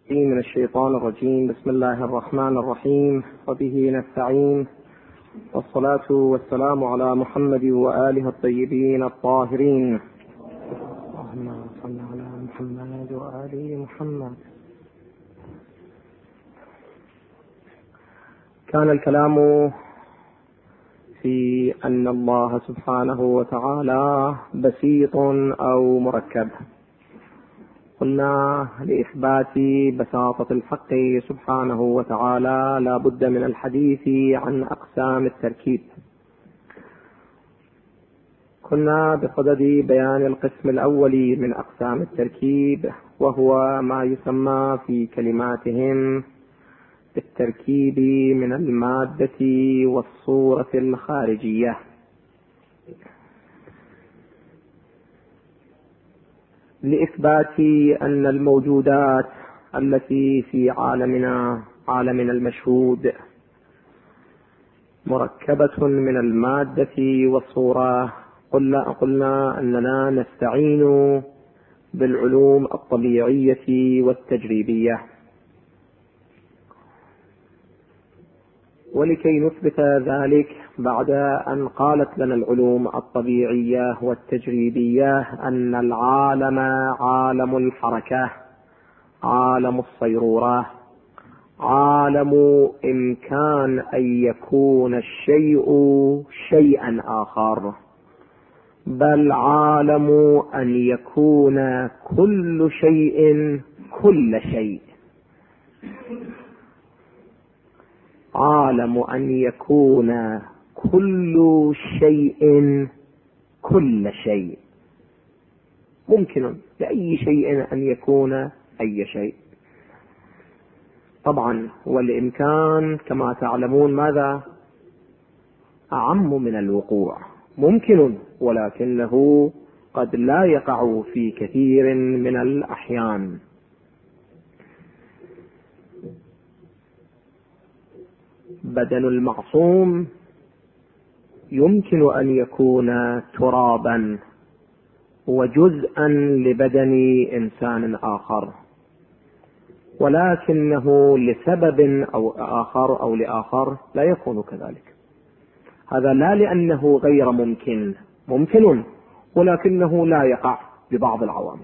من الشيطان الرجيم. بسم الله الرحمن الرحيم، وبه نستعين، والصلاة والسلام على محمد وآله الطيبين الطاهرين. اللهم صل على محمد وآل محمد. كان الكلام في أن الله سبحانه وتعالى بسيط أو مركب. قلنا لإثبات بساطة الحق سبحانه وتعالى لا بد من الحديث عن أقسام التركيب. كنا بصدد بيان القسم الأول من أقسام التركيب، وهو ما يسمى في كلماتهم بالتركيب من المادة والصورة الخارجية. لإثبات أن الموجودات التي في عالمنا المشهود مركبة من المادة والصورة، قلنا أننا نستعين بالعلوم الطبيعية والتجريبية. ولكي نثبت ذلك بعد أن قالت لنا العلوم الطبيعية والتجريبية أن العالم عالم الحركة، عالم الصيرورة، عالم إمكان أن يكون الشيء شيئا آخر، بل عالم أن يكون كل شيء كل شيء، عالم أن يكون كل شيء كل شيء. ممكن لأي شيء أن يكون أي شيء. طبعا والإمكان كما تعلمون ماذا؟ أعم من الوقوع. ممكن ولكنه قد لا يقع في كثير من الأحيان. بدن المعصوم يمكن أن يكون ترابا وجزءا لبدن إنسان آخر، ولكنه لسبب أو آخر أو لآخر لا يكون كذلك. هذا لا لأنه غير ممكن، ممكن ولكنه لا يقع ببعض العوامل،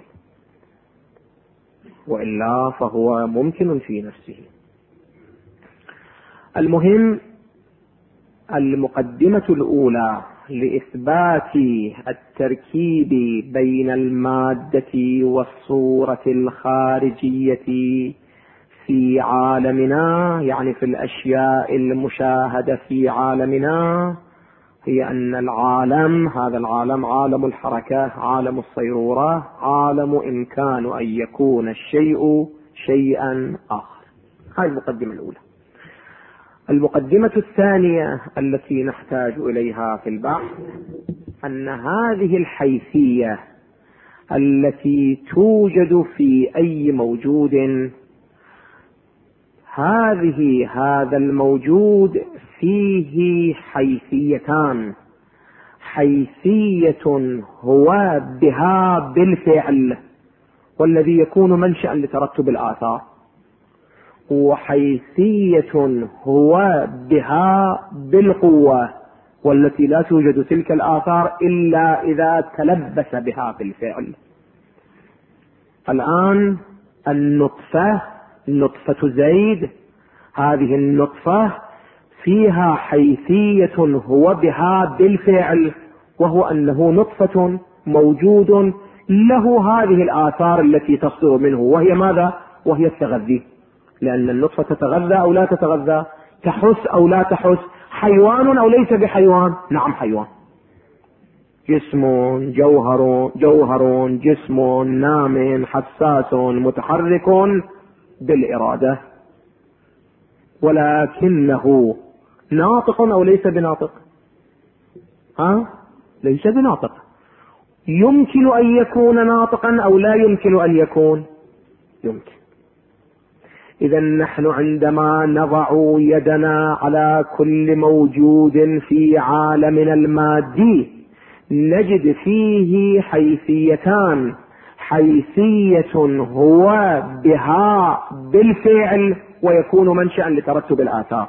وإلا فهو ممكن في نفسه. المهم، المقدمة الأولى لإثبات التركيب بين المادة والصورة الخارجية في عالمنا، يعني في الأشياء المشاهدة في عالمنا، هي أن العالم، هذا العالم عالم الحركة، عالم الصيرورة، عالم إمكان أن يكون الشيء شيئا آخر. هذه المقدمة الأولى. المقدمة الثانية التي نحتاج إليها في البحث أن هذه الحيثية التي توجد في أي موجود، هذا الموجود فيه حيثيتان: حيثية هو بها بالفعل والذي يكون منشأ لترتب الآثار، وحيثية هو بها بالقوة والتي لا توجد تلك الآثار إلا إذا تلبس بها بالفعل. الآن النطفة، نطفة زيد، هذه النطفة فيها حيثية هو بها بالفعل، وهو أنه نطفة موجود له هذه الآثار التي تصدر منه، وهي ماذا؟ وهي التغذي. لأن النطفة تتغذى أو لا تتغذى، تحس أو لا تحس، حيوان أو ليس بحيوان؟ نعم حيوان. جسم جوهر جسم نام حساس متحرك بالإرادة، ولكنه ناطق أو ليس بناطق؟ ليس بناطق. يمكن أن يكون ناطقا أو لا يمكن أن يكون؟ يمكن. إذا نحن عندما نضع يدنا على كل موجود في عالمنا المادي نجد فيه حيثيتان: حيثية هو بها بالفعل ويكون منشأ لترتب الآثار،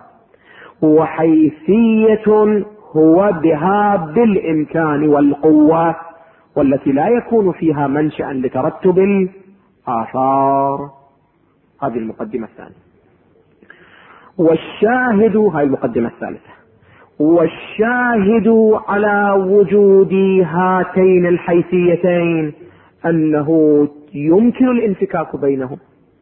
وحيثية هو بها بالإمكان والقوة والتي لا يكون فيها منشأ لترتب الآثار. هذه المقدمة الثانية. والشاهد، هذه المقدمة الثالثة، والشاهد على وجود هاتين الحيثيتين أنه يمكن الانفكاك بينهم.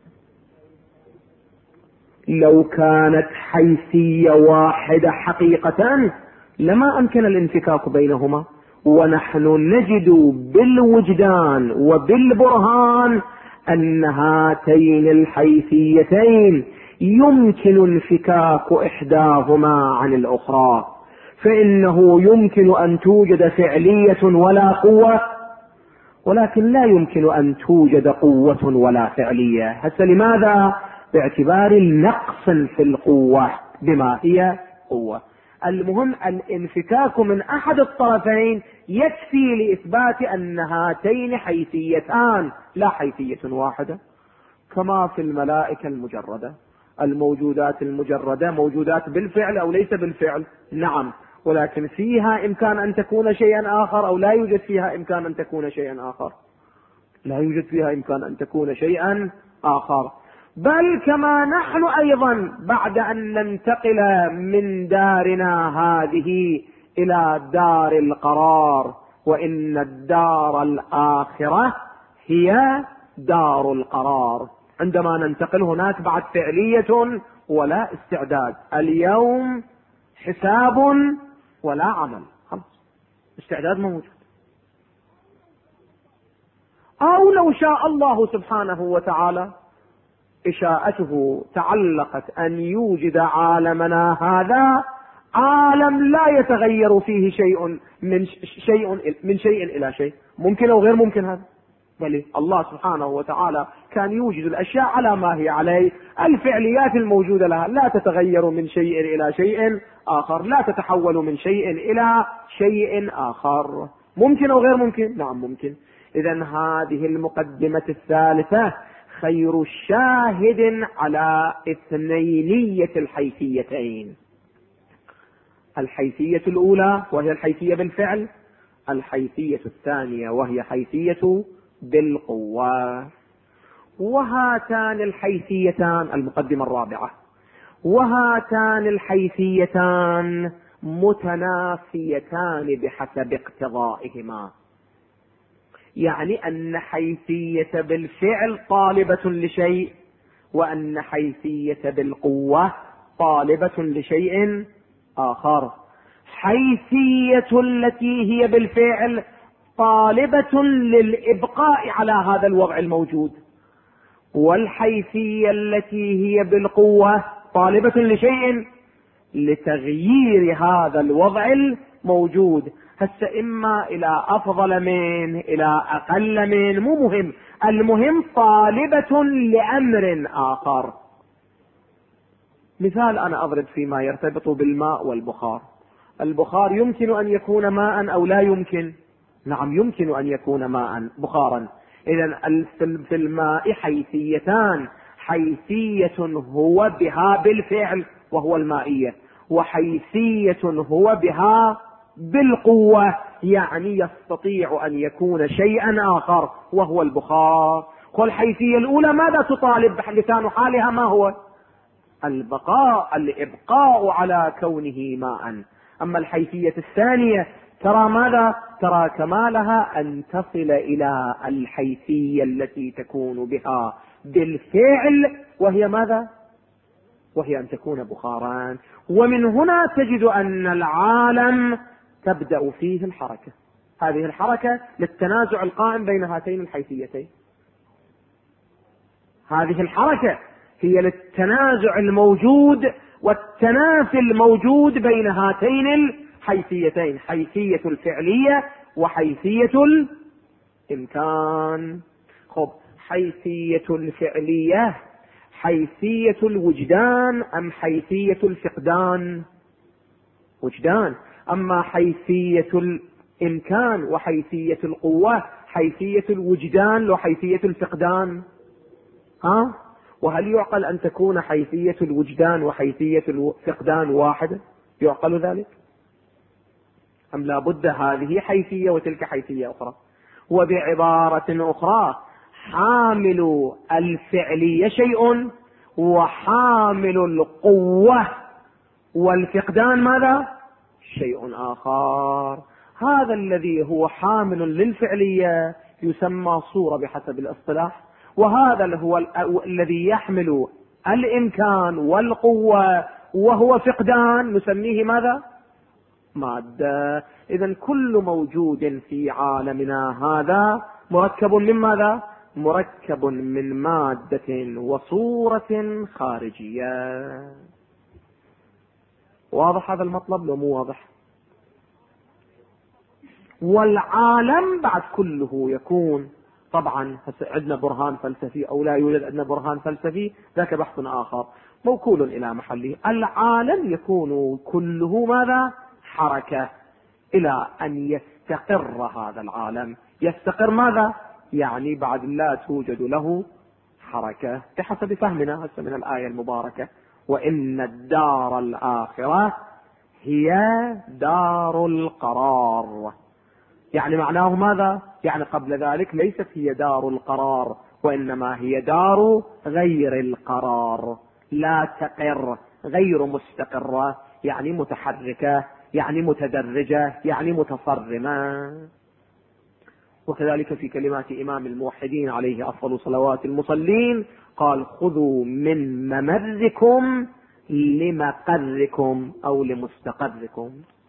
لو كانت حيثية واحدة حقيقة لما أمكن الانفكاك بينهما، ونحن نجد بالوجدان وبالبرهان أن هاتين الحيثيتين يمكن انفكاك إحداهما عن الأخرى، فإنه يمكن أن توجد فعلية ولا قوة، ولكن لا يمكن أن توجد قوة ولا فعلية. هسه لماذا؟ باعتبار النقص في القوة بما هي قوة. المهم الانفكاك من أحد الطرفين يكفي لإثبات أن هاتين حيثيتان لا حيثية واحدة، كما في الملائكة المجردة. الموجودات المجردة موجودات بالفعل أو ليس بالفعل، نعم، ولكن فيها إمكان أن تكون شيئا آخر أو لا يوجد فيها إمكان أن تكون شيئا آخر، لا يوجد فيها إمكان أن تكون شيئا آخر. بل كما نحن أيضا بعد أن ننتقل من دارنا هذه إلى دار القرار، وإن الدار الآخرة هي دار القرار، عندما ننتقل هناك بعد فعلية ولا استعداد. اليوم حساب ولا عمل، خلاص استعداد موجود. أو لو شاء الله سبحانه وتعالى إشاءته تعلقت أن يوجد عالمنا هذا عالم لا يتغير فيه شيء من شيء إلى شيء، ممكن أو غير ممكن هذا؟ بل الله سبحانه وتعالى كان يوجد الأشياء على ما هي عليه، الفعليات الموجودة لها لا تتغير من شيء إلى شيء آخر، لا تتحول من شيء إلى شيء آخر، ممكن أو غير ممكن؟ نعم ممكن. إذن هذه المقدمة الثالثة خير شاهد على اثنينية الحيثيتين: الحيثية الأولى وهي الحيثية بالفعل، الحيثية الثانية وهي حيثية بالقوة. وهاتان الحيثيتان، المقدمة الرابعة، وهاتان الحيثيتان متنافيتان بحسب اقتضائهما، يعني أن حيثية بالفعل طالبة لشيء، وأن حيثية بالقوة طالبة لشيء آخر. حيثية التي هي بالفعل طالبة للإبقاء على هذا الوضع الموجود، والحيثية التي هي بالقوة طالبة لشيء لتغيير هذا الوضع الموجود. هسه إما إلى أفضل من إلى أقل من، مو مهم، المهم طالبة لأمر آخر. مثال أنا أضرب فيما يرتبط بالماء والبخار. البخار يمكن أن يكون ماء أو لا يمكن؟ نعم يمكن أن يكون ماء بخارا. إذن في الماء حيثيتان: حيثية هو بها بالفعل وهو المائية، وحيثية هو بها بالقوة، يعني يستطيع أن يكون شيئا آخر وهو البخار. والحيثية الأولى ماذا تطالب؟ لسان حالها ما هو؟ الإبقاء على كونه ماء. أما الحيثية الثانية ترى ماذا؟ ترى كمالها أن تصل إلى الحيثية التي تكون بها بالفعل، وهي ماذا؟ وهي أن تكون بخارا. ومن هنا تجد أن العالم تبدأ فيه الحركة. هذه الحركة للتنازع القائم بين هاتين الحيثيتين. هذه الحركة هي للتنازع الموجود والتنافي الموجود بين هاتين الحيثيتين: حيثية الفعلية وحيثية الإمكان. خب، حيثية الفعلية حيثية الوجدان أم حيثية الفقدان؟ وجدان. أما حيثية الإمكان وحيثية القوة حيثية الوجدان لو حيثية الفقدان؟ وهل يعقل أن تكون حيثية الوجدان وحيثية الفقدان واحدة؟ يعقل ذلك؟ أم لا بد هذه حيثية وتلك حيثية أخرى؟ وبعبارة أخرى، حامل الفعلية شيء وحامل القوة والفقدان ماذا؟ شيء آخر. هذا الذي هو حامل للفعلية يسمى صورة بحسب الاصطلاح، وهذا هو الذي يحمل الإمكان والقوة وهو فقدان نسميه ماذا؟ مادة. إذن كل موجود في عالمنا هذا مركب من ماذا؟ مركب من مادة وصورة خارجية. واضح هذا المطلب لو مو واضح؟ والعالم بعد كله يكون طبعا عندنا برهان فلسفي او لا يوجد عندنا برهان فلسفي، ذاك بحث آخر موكول إلى محله. العالم يكون كله ماذا؟ حركة، إلى أن يستقر هذا العالم. يستقر ماذا؟ يعني بعد لا توجد له حركة بحسب فهمنا هسه من الآية المباركة: وإن الدار الآخرة هي دار القرار. يعني معناه ماذا؟ يعني قبل ذلك ليست هي دار القرار، وإنما هي دار غير القرار، لا تقر، غير مستقرة، يعني متحركة، يعني متدرجة، يعني متصرمة. وكذلك في كلمات إمام الموحدين عليه أفضل صلوات المصلين قال: خذوا من ممركم لمقركم أو لمستقركم.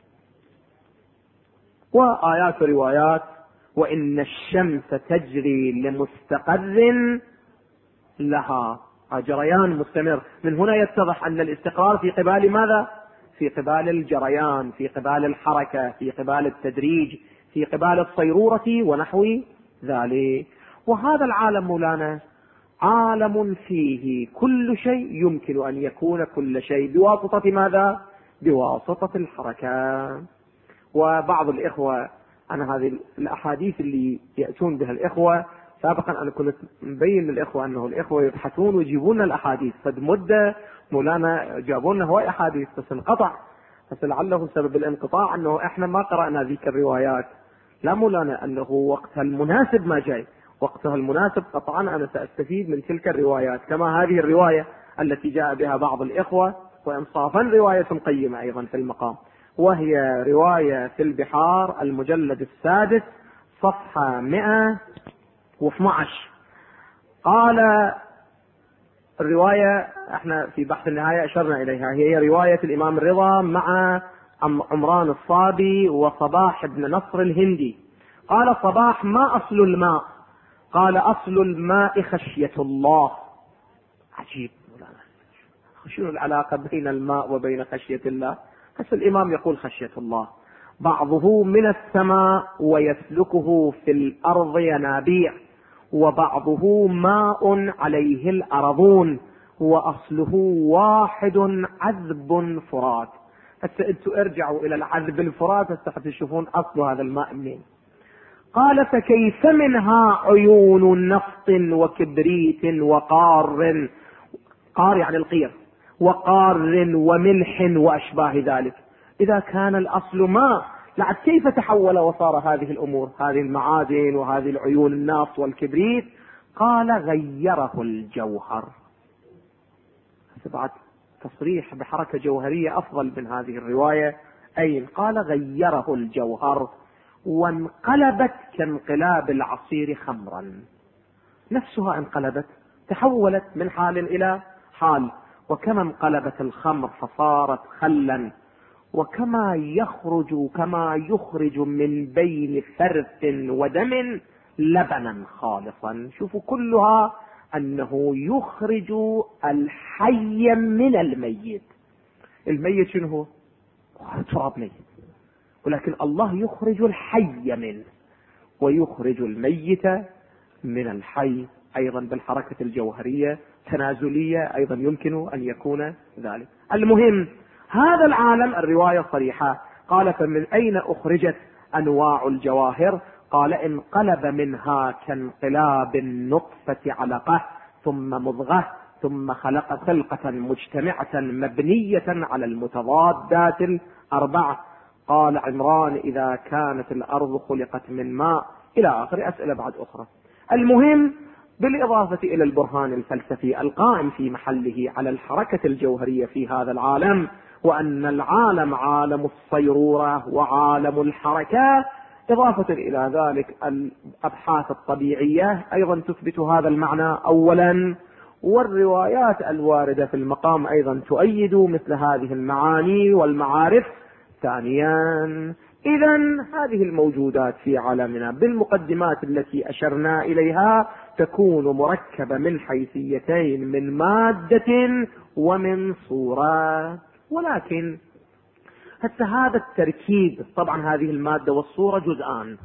وآيات روايات: وإن الشمس تجري لمستقر لها، جريان مستمر. من هنا يتضح أن الاستقرار في قبال ماذا؟ في قبال الجريان، في قبال الحركة، في قبال التدريج، في قبال الصيرورة ونحو ذلك. وهذا العالم مولانا عالم فيه كل شيء يمكن أن يكون كل شيء بواسطة ماذا؟ بواسطة الحركة. وبعض الإخوة، أنا هذه الأحاديث اللي يأتون بها الإخوة سابقا أنا كنت مبين للإخوة أنه الإخوة يبحثون ويجيبون الأحاديث، فد مدة مولانا جابونا هواي أحاديث بس انقطع، بس لعله سبب الانقطاع أنه إحنا ما قرأنا ذيك الروايات. لا مولانا، أنه وقتها المناسب ما جاي، وقتها المناسب قطعا أنا سأستفيد من تلك الروايات، كما هذه الرواية التي جاء بها بعض الإخوة وإنصافا رواية قيمة أيضا في المقام، وهي رواية في البحار المجلد السادس صفحة 112. قال الرواية، احنا في بحث النهاية أشرنا إليها، هي رواية الإمام الرضا مع عمران الصابي وصباح بن نصر الهندي. قال صباح: ما أصل الماء؟ قال: أصل الماء خشية الله. عجيب، شنو العلاقة بين الماء وبين خشية الله؟ بس الإمام يقول خشية الله. بعضه من السماء ويسلكه في الأرض ينابيع، وبعضه ماء عليه الأرضون، وأصله واحد عذب فرات. أنتوا ارجعوا إلى العذب الفرات حتى تشوفون أصل هذا الماء منين. قال: فكيف منها عيون نفط وكبريت وقار، قار يعني القير، وقار وملح وأشباه ذلك. إذا كان الأصل ماء، لعد كيف تحول وصار هذه الأمور، هذه المعادن وهذه العيون النفط والكبريت؟ قال: غيره الجوهر. بعد تصريح بحركة جوهرية أفضل من هذه الرواية. أين؟ قال: غيره الجوهر وانقلبت كانقلاب العصير خمرا. نفسها انقلبت، تحولت من حال إلى حال. وكما انقلبت الخمر فصارت خلا، وكما يخرج من بين فرث ودم لبنا خالصا. شوفوا كلها أنه يخرج الحي من الميت. الميت شنو هو؟ تراب ميت، ولكن الله يخرج الحي منه ويخرج الميت من الحي، أيضا بالحركة الجوهرية تنازلية، أيضا يمكن أن يكون ذلك. المهم هذا العالم الرواية صريحة. قال: فمن أين أخرجت أنواع الجواهر؟ قال انقلب منها كانقلاب النطفة علقة ثم مضغة ثم خلقة مجتمعة مبنية على المتضادات الأربعة. قال عمران إذا كانت الأرض خلقت من ماء إلى آخر أسئلة بعد أخرى. المهم بالإضافة إلى البرهان الفلسفي القائم في محله على الحركة الجوهرية في هذا العالم، وأن العالم عالم الصيرورة وعالم الحركة، إضافة إلى ذلك الأبحاث الطبيعية أيضا تثبت هذا المعنى أولا، والروايات الواردة في المقام أيضا تؤيد مثل هذه المعاني والمعارف ثانيا. إذن هذه الموجودات في عالمنا بالمقدمات التي أشرنا إليها تكون مركبة من حيثيتين، من مادة ومن صورة. ولكن حتى هذا التركيب، طبعا هذه المادة والصورة جزءان،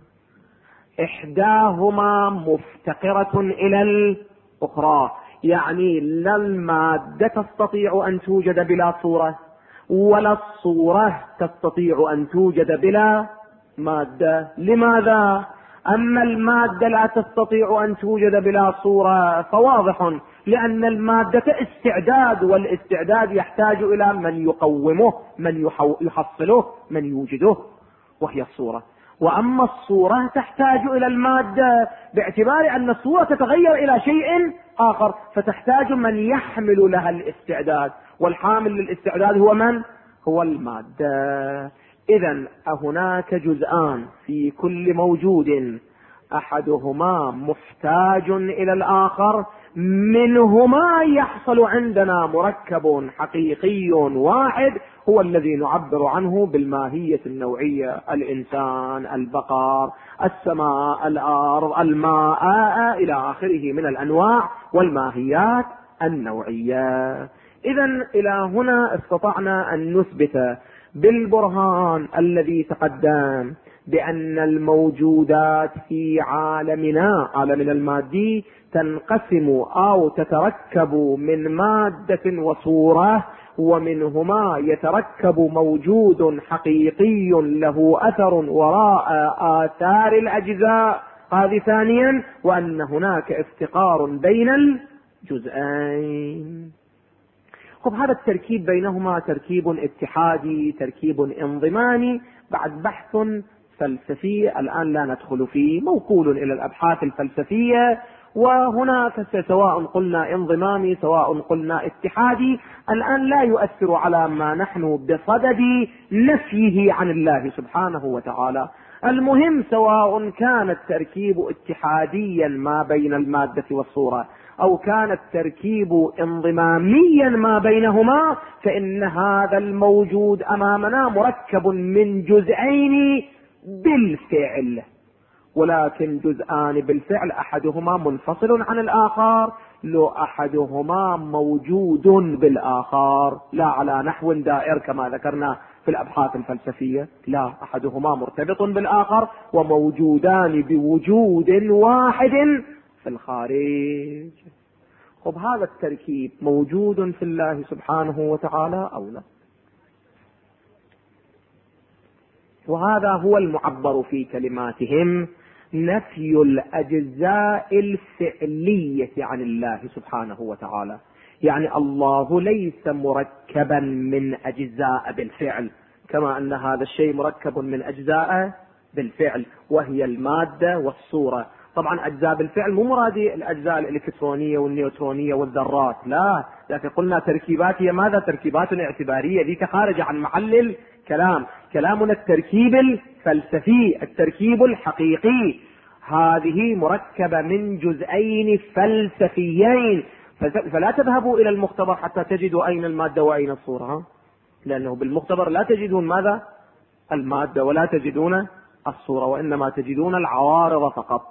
إحداهما مفتقرة إلى الأخرى، يعني لا المادة تستطيع أن توجد بلا صورة، ولا الصورة تستطيع أن توجد بلا مادة. لماذا؟ أما المادة لا تستطيع أن توجد بلا صورة فواضح، لأن المادة استعداد، والاستعداد يحتاج إلى من يقومه، من يحصله، من يوجده، وهي الصورة. وأما الصورة تحتاج إلى المادة باعتبار أن الصورة تتغير إلى شيء آخر، فتحتاج من يحمل لها الاستعداد، والحامل للاستعداد هو من؟ هو المادة. إذن هناك جزءان في كل موجود، أحدهما محتاج إلى الآخر، منهما يحصل عندنا مركب حقيقي واحد هو الذي نعبر عنه بالماهية النوعية: الإنسان، البقر، السماء، الأرض، الماء، إلى آخره من الأنواع والماهيات النوعية. إذن إلى هنا استطعنا أن نثبت بالبرهان الذي تقدم بأن الموجودات في عالمنا المادي تنقسم أو تتركب من مادة وصورة، ومنهما يتركب موجود حقيقي له أثر وراء آثار الأجزاء، هذه ثانيا، وأن هناك افتقار بين الجزئين. هذا التركيب بينهما تركيب اتحادي، تركيب انضمامي، بعد بحث فلسفي الآن لا ندخل فيه، موكول إلى الأبحاث الفلسفية. وهناك سواء قلنا انضمامي سواء قلنا اتحادي، الآن لا يؤثر على ما نحن بصدد نفيه عن الله سبحانه وتعالى. المهم سواء كان التركيب اتحاديا ما بين المادة والصورة أو كان التركيب انضماميا ما بينهما، فإن هذا الموجود أمامنا مركب من جزئين بالفعل، ولكن جزءان بالفعل أحدهما منفصل عن الآخر، لو أحدهما موجود بالآخر، لا على نحو دائر كما ذكرنا في الأبحاث الفلسفية، لا، أحدهما مرتبط بالآخر وموجودان بوجود واحد في الخارج. هذا التركيب موجود في الله سبحانه وتعالى أو لا؟ وهذا هو المعبر في كلماتهم نفي الأجزاء الفعلية عن الله سبحانه وتعالى، يعني الله ليس مركبا من أجزاء بالفعل، كما أن هذا الشيء مركب من أجزاء بالفعل وهي المادة والصورة. طبعا أجزاء بالفعل مو مرادي الأجزاء الإلكترونية والنيوترونية والذرات، لا، لكن قلنا تركيبات هي ماذا؟ تركيبات اعتبارية، ذيك خارجة عن محل الكلام. كلامنا التركيب الفلسفي، التركيب الحقيقي، هذه مركبة من جزئين فلسفيين، فلا تذهبوا إلى المختبر حتى تجدوا أين المادة وأين الصورة، لأنه بالمختبر لا تجدون ماذا؟ المادة، ولا تجدون الصورة، وإنما تجدون العوارض فقط،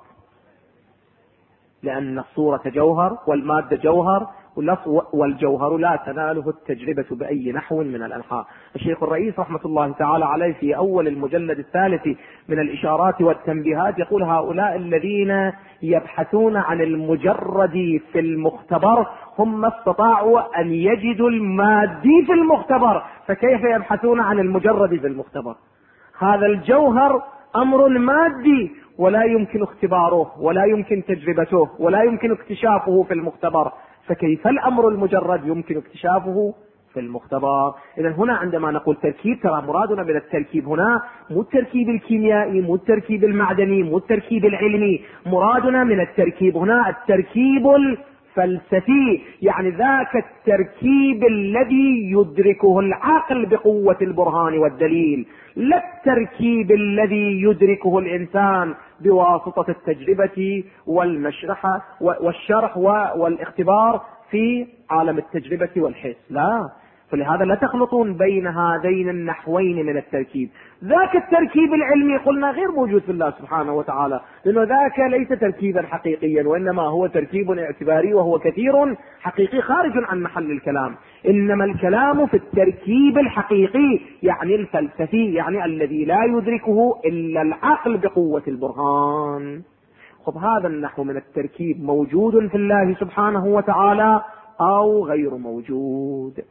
لأن الصورة جوهر والمادة جوهر، والجوهر لا تناله التجربة بأي نحو من الأنحاء. الشيخ الرئيس رحمة الله تعالى عليه في أول المجلد الثالث من الإشارات والتنبيهات يقول: هؤلاء الذين يبحثون عن المجرد في المختبر هم استطاعوا أن يجدوا المادي في المختبر، فكيف يبحثون عن المجرد في المختبر؟ هذا الجوهر أمر مادي، ولا يمكن اختباره ولا يمكن تجربته ولا يمكن اكتشافه في المختبر، فكيف الأمر المجرد يمكن اكتشافه في المختبر؟ إذا هنا عندما نقول تركيب، ترى مرادنا من التركيب هنا مو التركيب الكيميائي، مو التركيب المعدني، مو التركيب العلمي، مرادنا من التركيب هنا التركيب الفلسفي، يعني ذاك التركيب الذي يدركه العقل بقوة البرهان والدليل، لا التركيب الذي يدركه الإنسان بواسطة التجربة والمشرحة والشرح والاختبار في عالم التجربة والحس، لا. فلهذا لا تخلطون بين هذين النحوين من التركيب. ذاك التركيب العلمي قلنا غير موجود في الله سبحانه وتعالى، لأنه ذاك ليس تركيبا حقيقيا، وإنما هو تركيب اعتباري، وهو كثير حقيقي خارج عن محل الكلام. إنما الكلام في التركيب الحقيقي، يعني الفلسفي، يعني الذي لا يدركه إلا العقل بقوة البرهان. خب هذا النحو من التركيب موجود في الله سبحانه وتعالى أو غير موجود؟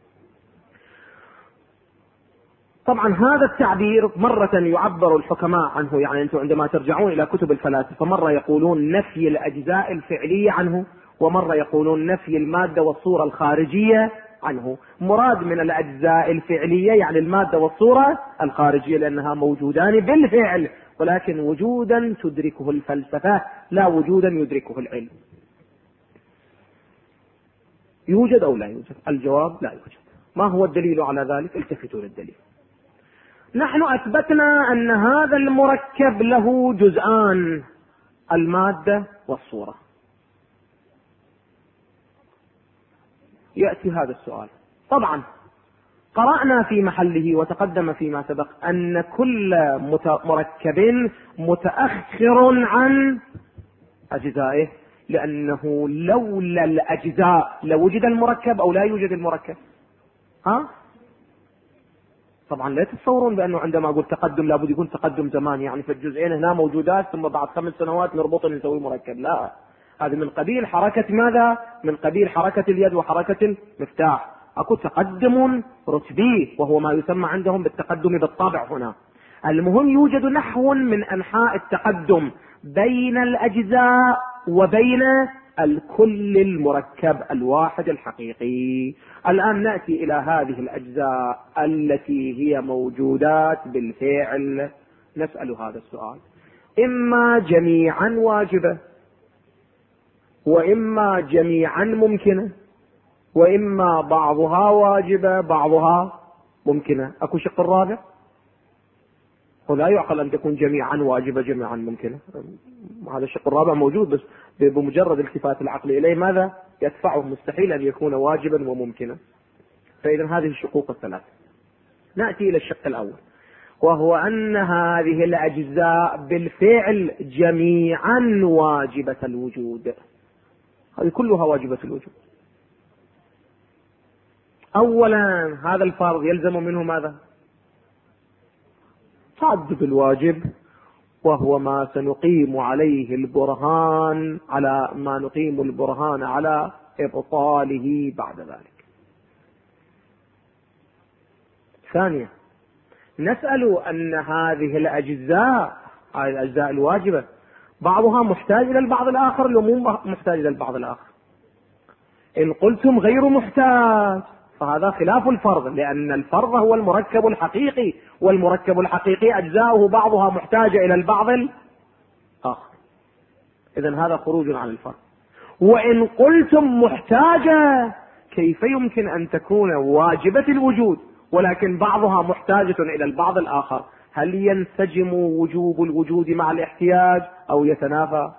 طبعا هذا التعبير مرة يعبر الحكماء عنه، يعني أنتم عندما ترجعون إلى كتب الفلاسفة مرة يقولون نفي الأجزاء الفعلية عنه، ومرة يقولون نفي المادة والصورة الخارجية عنه. مراد من الأجزاء الفعلية يعني المادة والصورة الخارجية، لأنها موجودان بالفعل، ولكن وجودا تدركه الفلسفة لا وجودا يدركه العلم. يوجد أو لا يوجد؟ الجواب لا يوجد. ما هو الدليل على ذلك؟ التفتوا للدليل. نحن أثبتنا أن هذا المركب له جزءان، المادة والصورة. يأتي هذا السؤال، طبعا قرأنا في محله وتقدم فيما سبق أن كل مركب متأخر عن أجزائه، لأنه لولا الأجزاء لوجد المركب أو لا يوجد المركب. طبعا لا تتصورون بأنه عندما أقول تقدم لابد يكون تقدم زمان، يعني في الجزئين هنا موجودات ثم بعد 5 سنوات نربطهم نسوي مركب، لا. هذا من قبيل حركة ماذا؟ من قبيل حركة اليد وحركة المفتاح. أكو تقدم رتبي وهو ما يسمى عندهم بالتقدم بالطبع هنا. المهم يوجد نحو من أنحاء التقدم بين الأجزاء وبين الكل المركب الواحد الحقيقي. الآن نأتي إلى هذه الأجزاء التي هي موجودات بالفعل، نسأل هذا السؤال: إما جميعا واجبة، وإما جميعا ممكنة، وإما بعضها واجبة بعضها ممكنة. أكو شق الرابع؟ ولا يعقل أن تكون جميعا واجبة جميعا ممكنة. هذا الشق الرابع موجود، بس بمجرد التفات العقل إليه ماذا يدفعه؟ مستحيل أن يكون واجبا وممكنا. فإذا هذه الشقوق الثلاث. نأتي إلى الشق الأول، وهو أن هذه الأجزاء بالفعل جميعا واجبة الوجود. هذه كلها واجبة الوجود. أولا هذا الفرض يلزم منه ماذا؟ تعدد الواجب، وهو ما سنقيم عليه البرهان، على ما نقيم البرهان على إبطاله بعد ذلك. ثانيا نسأل أن هذه الأجزاء الواجبة بعضها محتاج إلى البعض الآخر لو مو محتاج إلى البعض الآخر. إن قلتم غير محتاج فهذا خلاف الفرض، لأن الفرض هو المركب الحقيقي، والمركب الحقيقي أجزاؤه بعضها محتاجة إلى البعض الآخر. إذن هذا خروج عن الفرض. وإن قلتم محتاجة، كيف يمكن أن تكون واجبة الوجود ولكن بعضها محتاجة إلى البعض الآخر؟ هل ينسجم وجوب الوجود مع الاحتياج أو يتنافى؟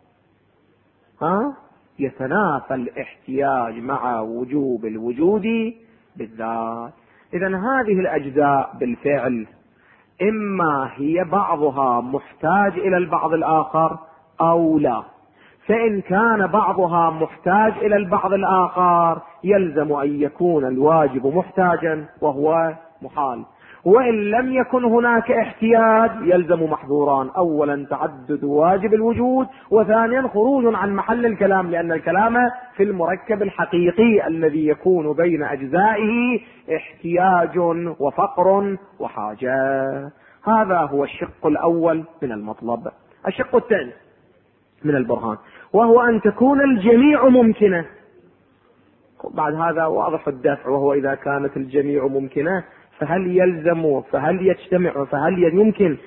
يتنافى الاحتياج مع وجوب الوجود بالذات. إذن هذه الأجزاء بالفعل إما هي بعضها محتاج إلى البعض الآخر أو لا. فإن كان بعضها محتاج إلى البعض الآخر يلزم أن يكون الواجب محتاجا وهو محال، وإن لم يكن هناك احتياج يلزم محظوران: أولا تعدد واجب الوجود، وثانيا خروج عن محل الكلام، لأن الكلام في المركب الحقيقي الذي يكون بين أجزائه احتياج وفقر وحاجة. هذا هو الشق الأول من المطلب. الشق الثاني من البرهان وهو أن تكون الجميع ممكنة. بعد هذا واضح الدافع، وهو إذا كانت الجميع ممكنة فهل يلزم، فهل يجتمع، فهل يمكن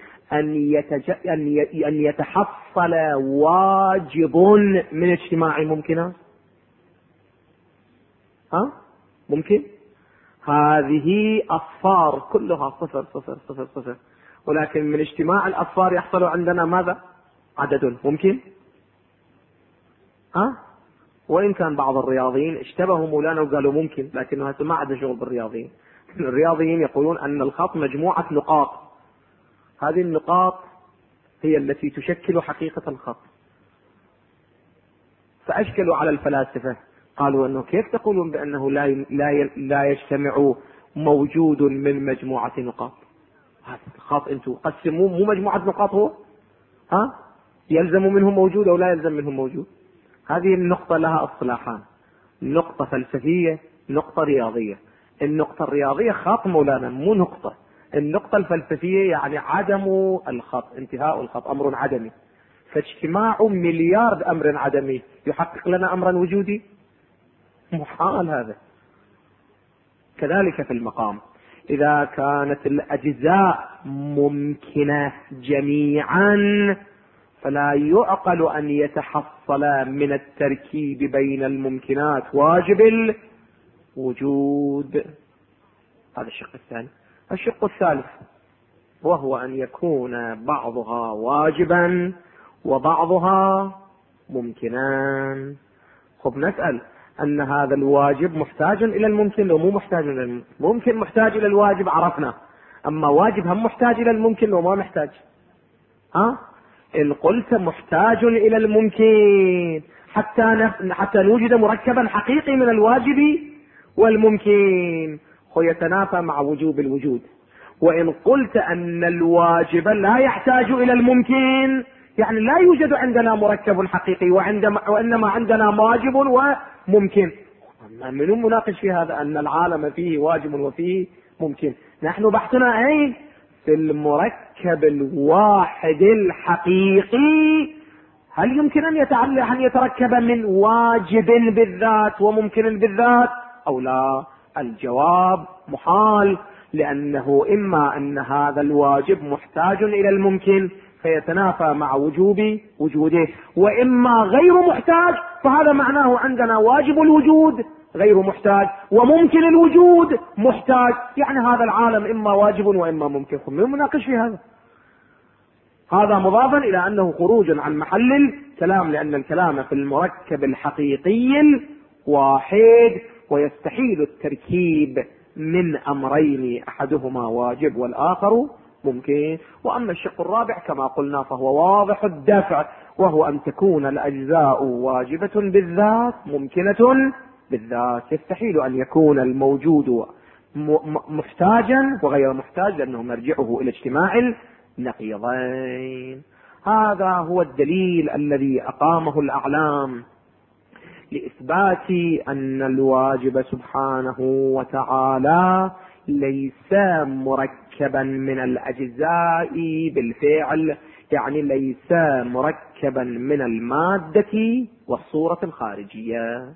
أن يتحصل واجب من اجتماع ممكنة؟ ممكن. هذه أصفار كلها صفر صفر صفر صفر، ولكن من اجتماع الأصفار يحصل عندنا ماذا؟ عدد ممكن. وإن كان بعض الرياضيين اشتبهوا مولانا وقالوا ممكن، لكنه ما عاد شغل بالرياضيين. الرياضيين يقولون أن الخط مجموعة نقاط، هذه النقاط هي التي تشكل حقيقة الخط. فأشكلوا على الفلاسفة، قالوا أنه كيف تقولون بأنه لا يجتمع موجود من مجموعة نقاط؟ هذا الخط أنتم قسموه، مو مجموعة نقاط هو؟ يلزم منه موجود أو لا يلزم منه موجود؟ هذه النقطة لها اصطلاحان، نقطة فلسفية، نقطة رياضية. النقطة الرياضية خط مولانا، مو نقطة. النقطة الفلسفية يعني عدم الخط، انتهاء الخط، أمر عدمي. فاجتماع مليار أمر عدمي يحقق لنا أمرا وجودي؟ محال هذا. كذلك في المقام، إذا كانت الأجزاء ممكنة جميعا فلا يعقل أن يتحصل من التركيب بين الممكنات واجب الوجود. هذا الشق الثاني. الشق الثالث وهو أن يكون بعضها واجبا وبعضها ممكنا. نسأل أن هذا الواجب محتاج إلى الممكن لو مو محتاج إلى الممكن؟ ممكن محتاج إلى الواجب عرفنا، أما واجب هم محتاج إلى الممكن لو ما محتاج. إن قلت محتاج إلى الممكن حتى نوجد مركبا حقيقي من الواجب والممكن، يتنافى مع وجوب الوجود. وإن قلت أن الواجب لا يحتاج إلى الممكن، يعني لا يوجد عندنا مركب حقيقي وإنما عندنا واجب وممكن. من مناقش في هذا أن العالم فيه واجب وفيه ممكن؟ نحن بحثنا أين؟ في المركب الواحد الحقيقي. هل يمكن أن يتركب من واجب بالذات وممكن بالذات أو لا؟ الجواب محال، لأنه إما أن هذا الواجب محتاج إلى الممكن فيتنافى مع وجوب وجوده، وإما غير محتاج، فهذا معناه عندنا واجب الوجود غير محتاج وممكن الوجود محتاج، يعني هذا العالم إما واجب وإما ممكن. من مناقش في هذا؟ هذا مضافا إلى أنه خروج عن محل الكلام، لأن الكلام في المركب الحقيقي واحد، ويستحيل التركيب من أمرين أحدهما واجب والآخر ممكن. وأما الشق الرابع كما قلنا فهو واضح الدافع، وهو أن تكون الأجزاء واجبة بالذات ممكنة بالذات. يستحيل أن يكون الموجود محتاجا وغير محتاج، لأنه مرجعه إلى اجتماع النقيضين. هذا هو الدليل الذي أقامه الأعلام لإثبات أن الواجب سبحانه وتعالى ليس مركبا من الأجزاء بالفعل، يعني ليس مركبا من المادة والصورة الخارجية.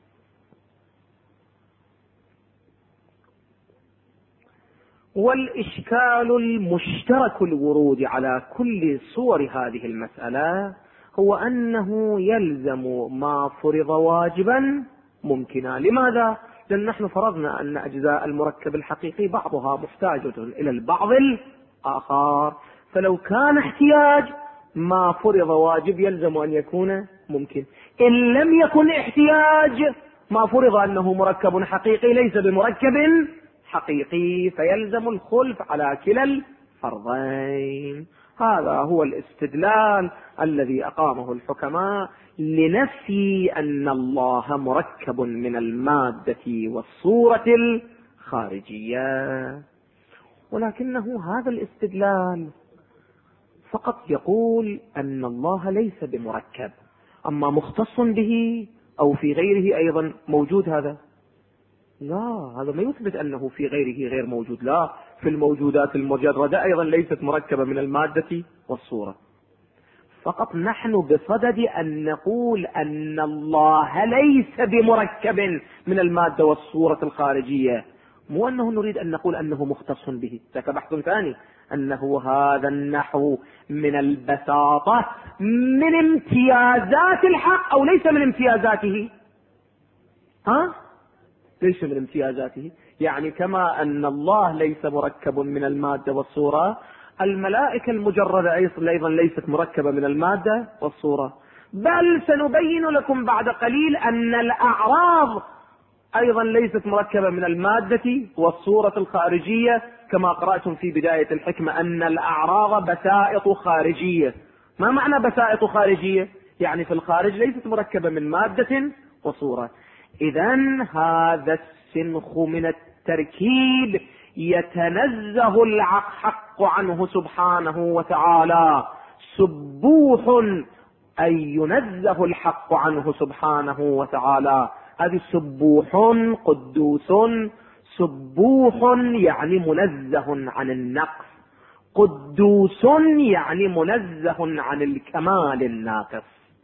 والإشكال المشترك الورود على كل صور هذه المسألة هو أنه يلزم ما فرض واجبا ممكنا. لماذا؟ لأن نحن فرضنا أن أجزاء المركب الحقيقي بعضها محتاجة إلى البعض الآخر، فلو كان احتياج ما فرض واجب يلزم أن يكون ممكن. إن لم يكن احتياج ما فرض أنه مركب حقيقي ليس بمركب حقيقي، فيلزم الخلف على كلا الفرضين. هذا هو الاستدلال الذي أقامه الحكماء لنفي أن الله مركب من المادة والصورة الخارجية. ولكنه هذا الاستدلال فقط يقول أن الله ليس بمركب، أما مختص به أو في غيره أيضا موجود هذا لا، هذا ما يثبت أنه في غيره غير موجود. لا، في الموجودات المجردة أيضا ليست مركبة من المادة والصورة. فقط نحن بصدد أن نقول أن الله ليس بمركب من المادة والصورة الخارجية، مو أنه نريد أن نقول أنه مختص به. ذاك بحث ثاني، أنه هذا النحو من البساطة من امتيازات الحق أو ليس من امتيازاته. ليس من امتيازاته. يعني كما أن الله ليس مركب من المادة والصورة، الملائكة المجردة أيضا ليست مركبة من المادة والصورة. بل سنبين لكم بعد قليل أن الأعراض أيضا ليست مركبة من المادة والصورة الخارجية، كما قرأتم في بداية الحكمة أن الأعراض بسائط خارجية. ما معنى بسائط خارجية؟ يعني في الخارج ليست مركبة من مادة وصورة. إذن هذا السنخ من التركيب يتنزه الحق عنه سبحانه وتعالى، سبوح أي ينزه الحق عنه سبحانه وتعالى. هذه سبوح قدوس، سبوح يعني منزه عن النقص، قدوس يعني منزه عن الكمال الناقص.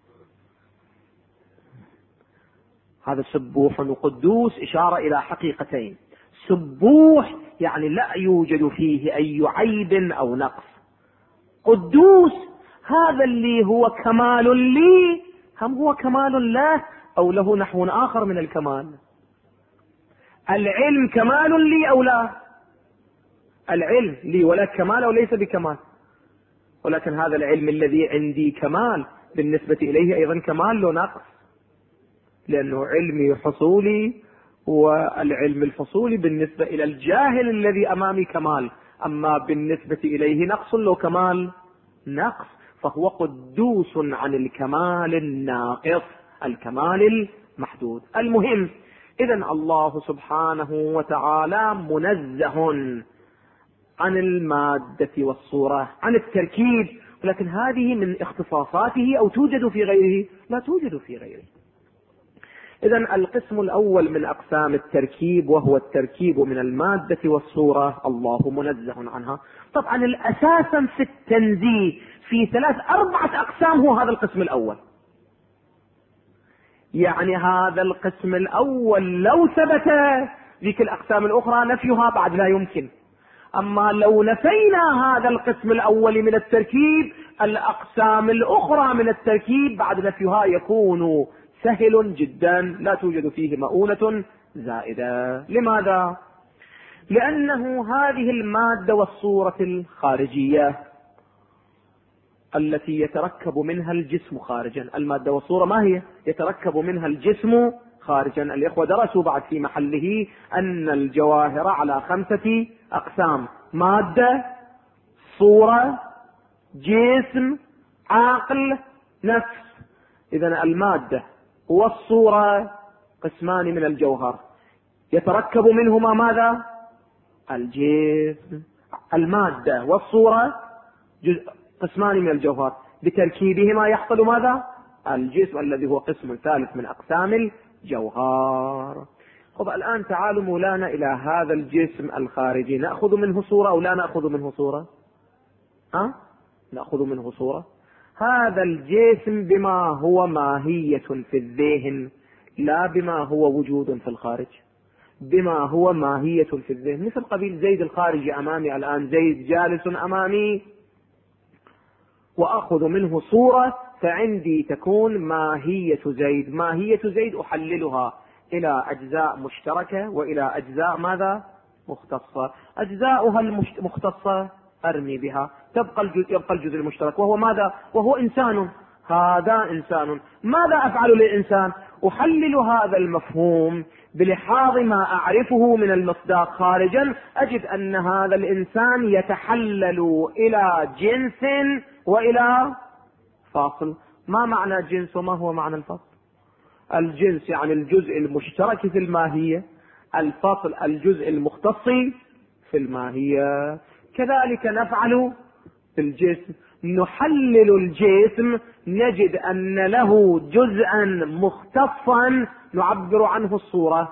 هذا سبوح وقدوس إشارة إلى حقيقتين. سبوح يعني لا يوجد فيه أي عيب أو نقص. قدوس هذا اللي هو كمال لي، هم هو كمال له أو له نحو آخر من الكمال. العلم كمال لي أو لا؟ العلم لي ولا كمال أو ليس بكمال، ولكن هذا العلم الذي عندي كمال بالنسبة إليه أيضا كمال له نقص، لأنه علمي حصولي والعلم الفصولي بالنسبة إلى الجاهل الذي أمامي كمال، أما بالنسبة إليه نقص له كمال نقص. فهو قدوس عن الكمال الناقص، الكمال المحدود. المهم إذن الله سبحانه وتعالى منزه عن المادة والصورة، عن التركيب، ولكن هذه من اختصاصاته أو توجد في غيره؟ لا توجد في غيره. إذن القسم الأول من أقسام التركيب وهو التركيب من المادة والصورة الله منزه عنها. طبعا الأساسا في التنزيه في 3-4 أقسام هو هذا القسم الأول. يعني هذا القسم الأول لو ثبت ذيك الأقسام الأخرى نفيها بعد لا يمكن. أما لو نفينا هذا القسم الأول من التركيب، الأقسام الأخرى من التركيب بعد نفيها يكون سهل جدا، لا توجد فيه مؤونة زائدة. لماذا؟ لأنه هذه المادة والصورة الخارجية التي يتركب منها الجسم خارجا، المادة والصورة ما هي؟ يتركب منها الجسم خارجا. الإخوة درسوا بعد في محله أن الجواهر على 5 أقسام: مادة، صورة، جسم، عقل، نفس. إذن المادة والصورة قسمان من الجوهر، يتركب منهما ماذا؟ الجسم. المادة والصورة قسمان من الجوهر، بتركيبهما يحصل ماذا؟ الجسم الذي هو قسم ثالث من أقسام الجوهر. طب الآن تعالوا مولانا إلى هذا الجسم الخارجي، نأخذ منه صورة أو لا نأخذ منه صورة؟ نأخذ منه صورة. هذا الجسم بما هو ماهية في الذهن، لا بما هو وجود في الخارج، بما هو ماهية في الذهن. مثل قبيل زيد الخارجي أمامي الآن، زيد جالس أمامي وأخذ منه صورة، فعندي تكون ماهية زيد. ماهية زيد أحللها إلى أجزاء مشتركة وإلى أجزاء ماذا؟ مختصة. أجزاؤها المختصة أرمي بها، يبقى الجزء المشترك وهو ماذا؟ وهو إنسان. هذا إنسان. ماذا أفعل للإنسان؟ أحلل هذا المفهوم بلحاظ ما أعرفه من المصداق خارجا، أجد أن هذا الإنسان يتحلل إلى جنس وإلى فاصل. ما معنى جنس وما هو معنى الفاصل؟ الجنس يعني الجزء المشترك في الماهية، الفاصل الجزء المختص في الماهية. كذلك نفعل في الجسم، نحلل الجسم نجد أن له جزءا مختصا نعبر عنه الصورة،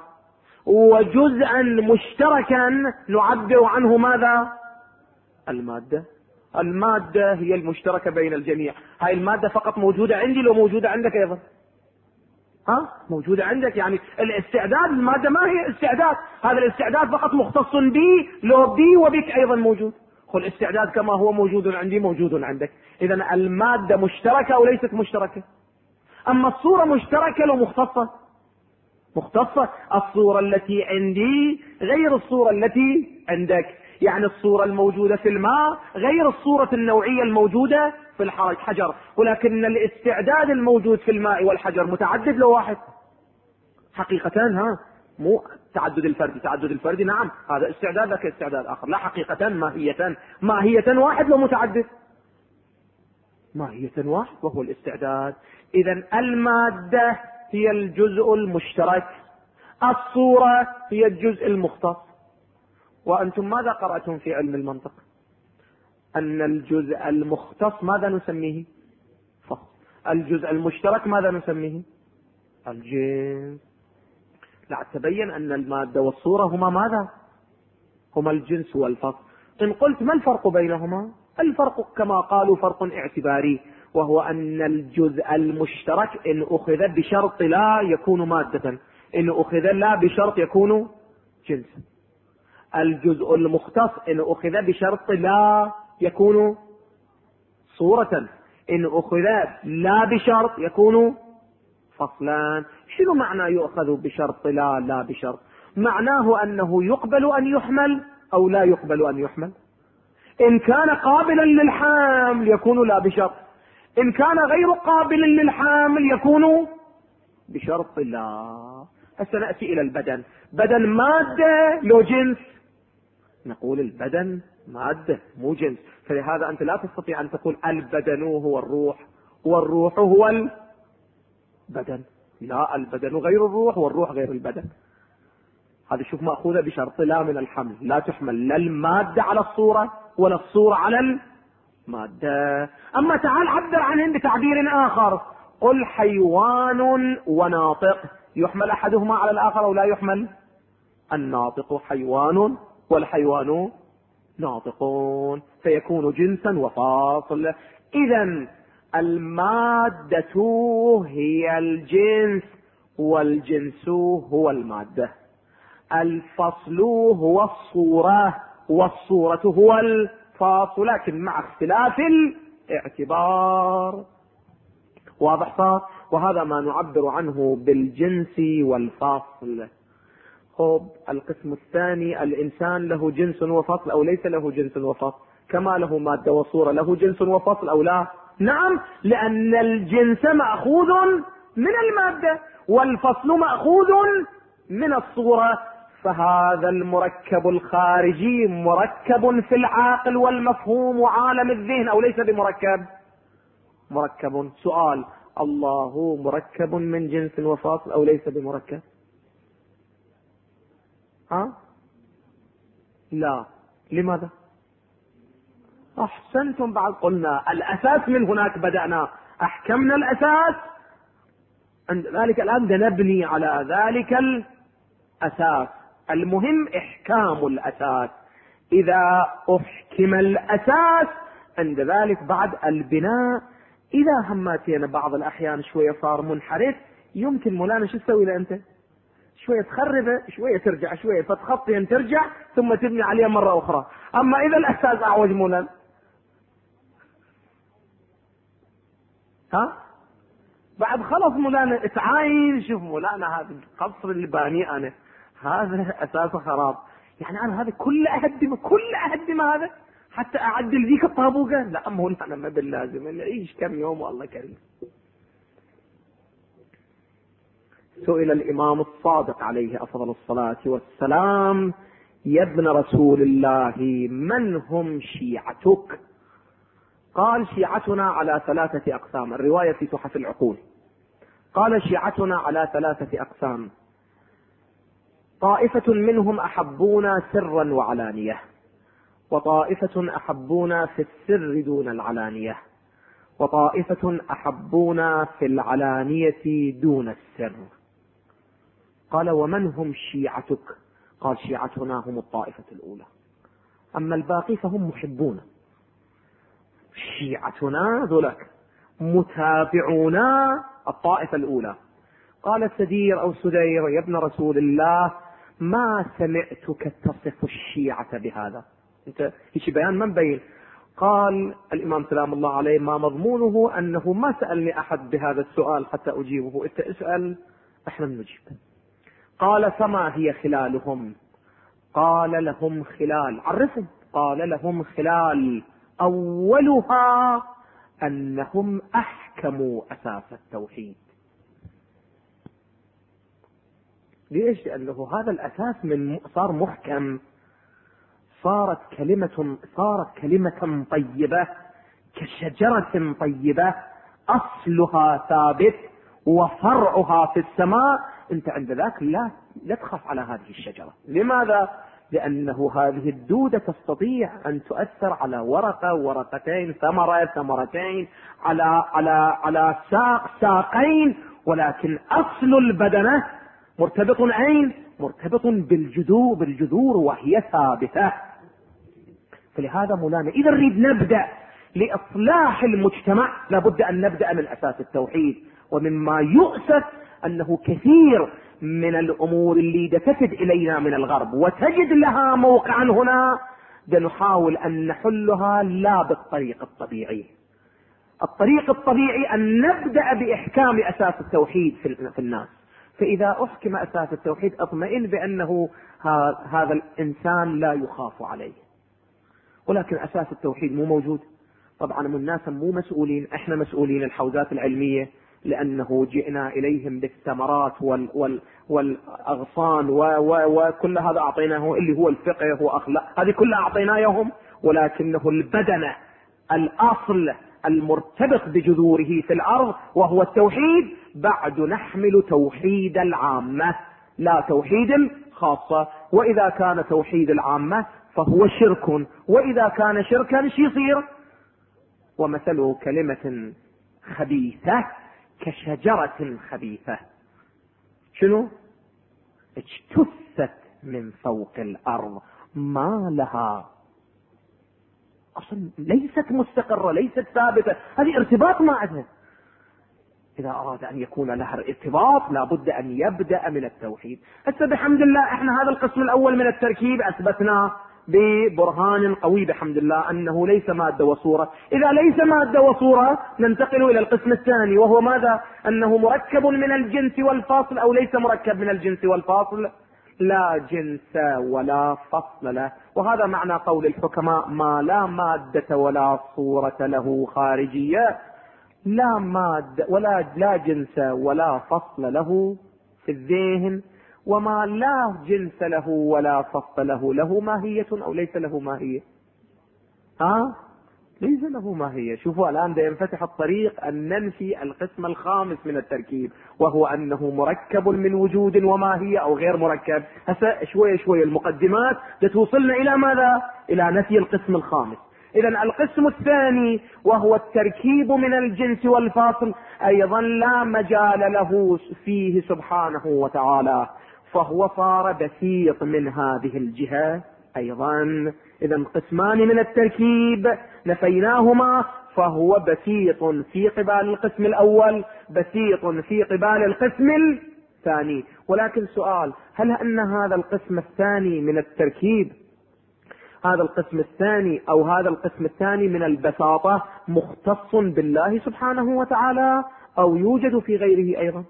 وجزءا مشتركا نعبر عنه ماذا؟ المادة. المادة هي المشتركة بين الجميع. هاي المادة فقط موجودة عندي لو موجودة عندك أيضا. موجودة عندك، يعني الاستعداد المادة ما هي استعداد، هذا الاستعداد فقط مختص بي لو بي وبك أيضا موجود. الاستعداد كما هو موجود عندي موجود عندك. إذا المادة مشتركة أو ليست مشتركة؟ أما الصورة مشتركة لو مختصة. الصورة التي عندي غير الصورة التي عندك، يعني الصورة الموجودة في الماء غير الصورة النوعية الموجودة في الحجر، ولكن الاستعداد الموجود في الماء والحجر متعدد لو واحد حقيقة. مو تعدد الفردي نعم هذا استعداد لك استعداد آخر، لا حقيقة ماهية واحد لو متعدد، ماهية واحد وهو الاستعداد. إذا المادة هي الجزء المشترك، الصورة هي الجزء المختص. وأنتم ماذا قرأتم في علم المنطق؟ أن الجزء المختص ماذا نسميه؟ فصل. الجزء المشترك ماذا نسميه؟ الجنس. لا تبين أن المادة والصورة هما ماذا؟ هما الجنس والفصل. إن قلت ما الفرق بينهما؟ الفرق كما قالوا فرق اعتباري، وهو أن الجزء المشترك إن أخذ بشرط لا يكون مادة، إن أخذ لا بشرط يكون جنسا. الجزء المختص إن أخذ بشرط لا يكون صورة، إن أخذ لا بشرط يكون فصلان. شنو معنى يؤخذ بشرط لا بشرط؟ معناه أنه يقبل أن يحمل أو لا يقبل أن يحمل. إن كان قابلا للحمل يكون لا بشرط، إن كان غير قابل للحمل يكون بشرط لا. هسه نأتي إلى البدن. بدن مادة لو جنس؟ نقول البدن مادة مو جنس. فلهذا أنت لا تستطيع أن تقول البدن هو الروح والروح هو البدن. لا، البدن غير الروح والروح غير البدن. هذا شوف مأخوذة بشرط لا من الحمل، لا تحمل لا المادة على الصورة ولا الصورة على المادة. أما تعال عبر عنهم بتعبير آخر، قل حيوان وناطق، يحمل أحدهما على الآخر أو لا يحمل؟ الناطق حيوان والحيوان ناطقون، فيكون جنسا وفاصل. إذن المادة هي الجنس والجنس هو المادة، الفصل هو الصورة والصورة هو الفاصل، لكن مع اختلاف الاعتبار. واضح صار؟ وهذا ما نعبر عنه بالجنس والفصل. خب القسم الثاني، الإنسان له جنس وفصل أو ليس له جنس وفصل؟ كما له مادة وصورة له جنس وفصل أو لا؟ نعم، لأن الجنس مأخوذ من المادة والفصل مأخوذ من الصورة. فهذا المركب الخارجي مركب في العاقل والمفهوم وعالم الذهن أو ليس بمركب؟ مركب. سؤال، الله مركب من جنس وفاصل أو ليس بمركب؟ لا. لماذا؟ أحسنتم. بعد قلنا الأساس من هناك بدأنا، أحكمنا الأساس، عند ذلك الآن نبني على ذلك الأساس. المهم إحكام الأساس. إذا أحكم الأساس عند ذلك بعد البناء، إذا هماتينا بعض الأحيان شوية صار منحرف، يمكن مولانا شو تسوي له أنت؟ شوية تخربه، شوية ترجع، شوية فتخطي ترجع ثم تبني عليه مرة أخرى. أما إذا الأساس أعوج مولانا، بعد خلص مولانا تعاين. شوف مولانا هذا القصر اللي باني أنا هذا أساسه خراب، يعني أنا هذا كل أهدم هذا حتى أعدل ذيك الطابوقة. لا مولانا ما باللازم نعيش كم يوم والله كريم. سئل الإمام الصادق عليه أفضل الصلاة والسلام: يا ابن رسول الله من هم شيعتك؟ قال: شيعتنا على 3 أقسام. الرواية في تحف العقول. قال: شيعتنا على 3 أقسام، طائفة منهم أحبونا سرا وعلانية، وطائفة أحبونا في السر دون العلانية، وطائفة أحبونا في العلانية دون السر. قال: ومن هم شيعتك؟ قال: شيعتنا هم الطائفة الأولى، أما الباقي فهم محبون. شيعتنا ذلك متابعونا الطائفة الأولى. قال سدير أو سدير: يا ابن رسول الله، ما سمعتك تصف الشيعة بهذا. انت هيك بيان ما مبين. قال الإمام سلام الله عليه: ما مضمونه أنه ما سألني أحد بهذا السؤال حتى أجيبه، انت اسأل احنا نجيب. قال: فما هي خلالهم؟ قال: لهم خلال، عرفهم. قال: لهم خلال، أولها أنهم أحكموا أساس التوحيد. ليش؟ لأنه هذا الأساس من صار محكم، صارت كلمة طيبة كشجرة طيبة، أصلها ثابت وفرعها في السماء. أنت عند ذاك لا تخاف على هذه الشجرة. لماذا؟ لأنه هذه الدودة تستطيع أن تؤثر على ورقة، ورقتين، ثمرة، ثمرتين، على ساقين، ولكن أصل البدنة مرتبط أين؟ مرتبط بالجذور وهي ثابتة. فلهذا مولانا إذا نريد نبدأ لإصلاح المجتمع لابد أن نبدأ من أساس التوحيد. ومما يؤسف أنه كثير من الأمور اللي تفد إلينا من الغرب وتجد لها موقعا هنا نحاول أن نحلها لا بالطريق الطبيعي. الطريق الطبيعي أن نبدأ بإحكام أساس التوحيد في الناس. فإذا أحكم أساس التوحيد اطمئن بأنه هذا الإنسان لا يخاف عليه. ولكن أساس التوحيد مو موجود. طبعا من الناس مو مسؤولين، احنا مسؤولين الحوزات العلمية، لأنه جئنا إليهم بالثمرات والأغصان وكل هذا أعطيناه، اللي هو الفقه وأخلاق، هذه كلها أعطيناهم. ولكنه البدنة، الأصل المرتبط بجذوره في الأرض وهو التوحيد، بعد نحمل توحيد العامة لا توحيد الخاصة. وإذا كان توحيد العامة فهو شرك، وإذا كان شركا شو يصير؟ ومثله كلمة خبيثة كشجرة خبيثة. شنو؟ اجتثت من فوق الأرض، ما لها أصلا، ليست مستقرة، ليست ثابتة، هذه ارتباط ما عندها. إذا أراد أن يكون لها ارتباط لابد أن يبدأ من التوحيد. هسه بحمد الله احنا هذا القسم الأول من التركيب أثبتناه ببرهان قوي بحمد الله أنه ليس مادة وصورة. إذا ليس مادة وصورة ننتقل إلى القسم الثاني، وهو ماذا؟ أنه مركب من الجنس والفاصل أو ليس مركب من الجنس والفاصل، لا جنس ولا فصل له. وهذا معنى قول الحكماء: ما لا مادة ولا صورة له خارجية، لا مادة لا جنس ولا فصل له في الذهن، وما لا جنس له ولا فصل له ماهية أو ليس له ماهية. ليس له ماهية. شوفوا الآن ده ينفتح الطريق أن ننفي القسم الخامس من التركيب، وهو أنه مركب من وجود وماهية أو غير مركب. هسه شوية المقدمات توصلنا إلى ماذا؟ إلى نفي القسم الخامس. إذا القسم الثاني وهو التركيب من الجنس والفاصل أيضا لا مجال له فيه سبحانه وتعالى، فهو صار بسيط من هذه الجهة أيضا. إذا قسمان من التركيب نفيناهما، فهو بسيط في قبال القسم الأول، بسيط في قبال القسم الثاني. ولكن سؤال: هل أن هذا القسم الثاني من التركيب، هذا القسم الثاني أو هذا القسم الثاني من البساطة مختص بالله سبحانه وتعالى أو يوجد في غيره أيضا؟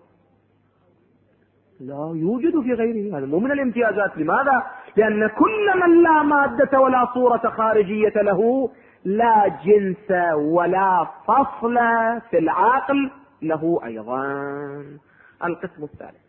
لا يوجد في غيره، هذا مو من الامتيازات. لماذا؟ لأن كل من لا مادة ولا صورة خارجية له، لا جنس ولا فصل في العقل له أيضا. القسم الثالث.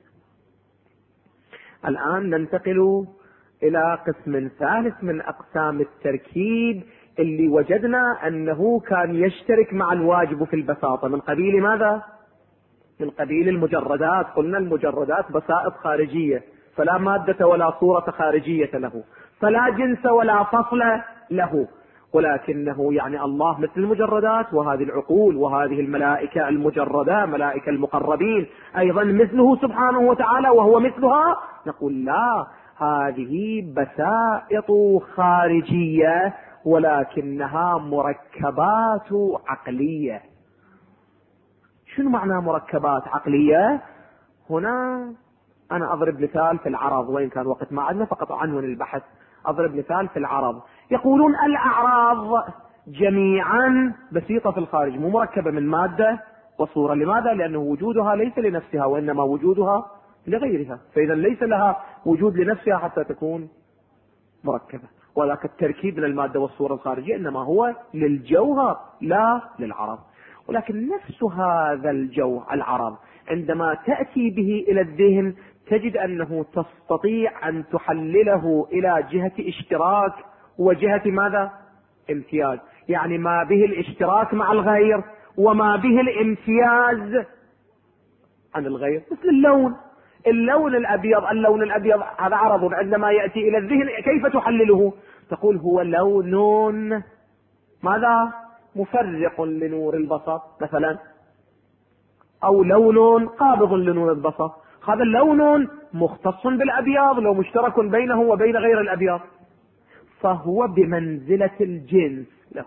الآن ننتقل إلى قسم ثالث من أقسام التركيب اللي وجدنا أنه كان يشترك مع الواجب في البساطة، من قبيل ماذا؟ من قبيل المجردات. قلنا المجردات بسائط خارجية، فلا مادة ولا صورة خارجية له، فلا جنس ولا فصل له، ولكنه يعني الله مثل المجردات، وهذه العقول وهذه الملائكة المجردة ملائكة المقربين أيضا مثله سبحانه وتعالى وهو مثلها. نقول لا، هذه بسائط خارجية ولكنها مركبات عقلية. شنو معنى مركبات عقلية؟ هنا أنا أضرب مثال في العرض، وإن كان وقت ما عندنا فقط عنوان البحث. أضرب مثال في العرض. يقولون الأعراض جميعا بسيطة في الخارج، مو مركبة من مادة وصورة. لماذا؟ لأنه وجودها ليس لنفسها، وإنما وجودها لغيرها، فإذا ليس لها وجود لنفسها حتى تكون مركبة. ولكن التركيب من المادة والصورة الخارجية إنما هو للجوهر لا للعرض. ولكن نفس هذا الجوهر العرض عندما تأتي به إلى الذهن تجد أنه تستطيع أن تحلله إلى جهة اشتراك وجهة ماذا؟ امتياز. يعني ما به الاشتراك مع الغير وما به الامتياز عن الغير. مثل اللون الأبيض. اللون الأبيض هذا عرض، عندما يأتي إلى الذهن كيف تحلله؟ تقول هو لون ماذا؟ مفرق لنور البصر مثلا، أو لون قابض لنور البصر. هذا اللون مختص بالأبيض لو مشترك بينه وبين غير الأبيض، فهو بمنزلة الجنس له.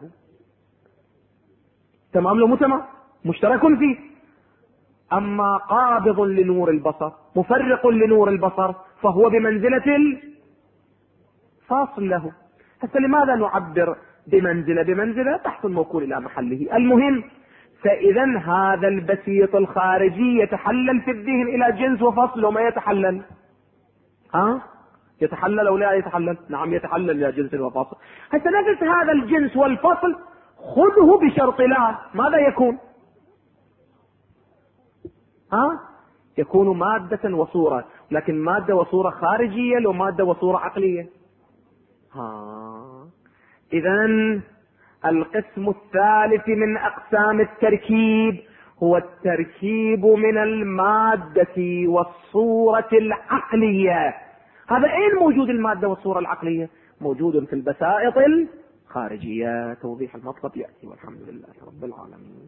تمام لو مو تمام؟ مشترك فيه. أما قابض لنور البصر مفرق لنور البصر فهو بمنزلة الفاصل له. هسه لماذا نعبر بمنزلة بحث موكول إلى محله. المهم، فإذا هذا البسيط الخارجي يتحلل في الذهن إلى جنس وفصل، وما يتحلل يتحلل أو لا يتحلل؟ نعم يتحلل إلى جنس وفصل. هسه نفس هذا الجنس والفصل خذه بشرط لا، ماذا يكون؟ يكون مادة وصورة، لكن مادة وصورة خارجية لو مادة وصورة عقلية. إذن القسم الثالث من أقسام التركيب هو التركيب من المادة والصورة العقلية. هذا أين موجود المادة والصورة العقلية؟ موجود في البسائط الخارجية. توضيح المطلب يأتي، والحمد لله رب العالمين.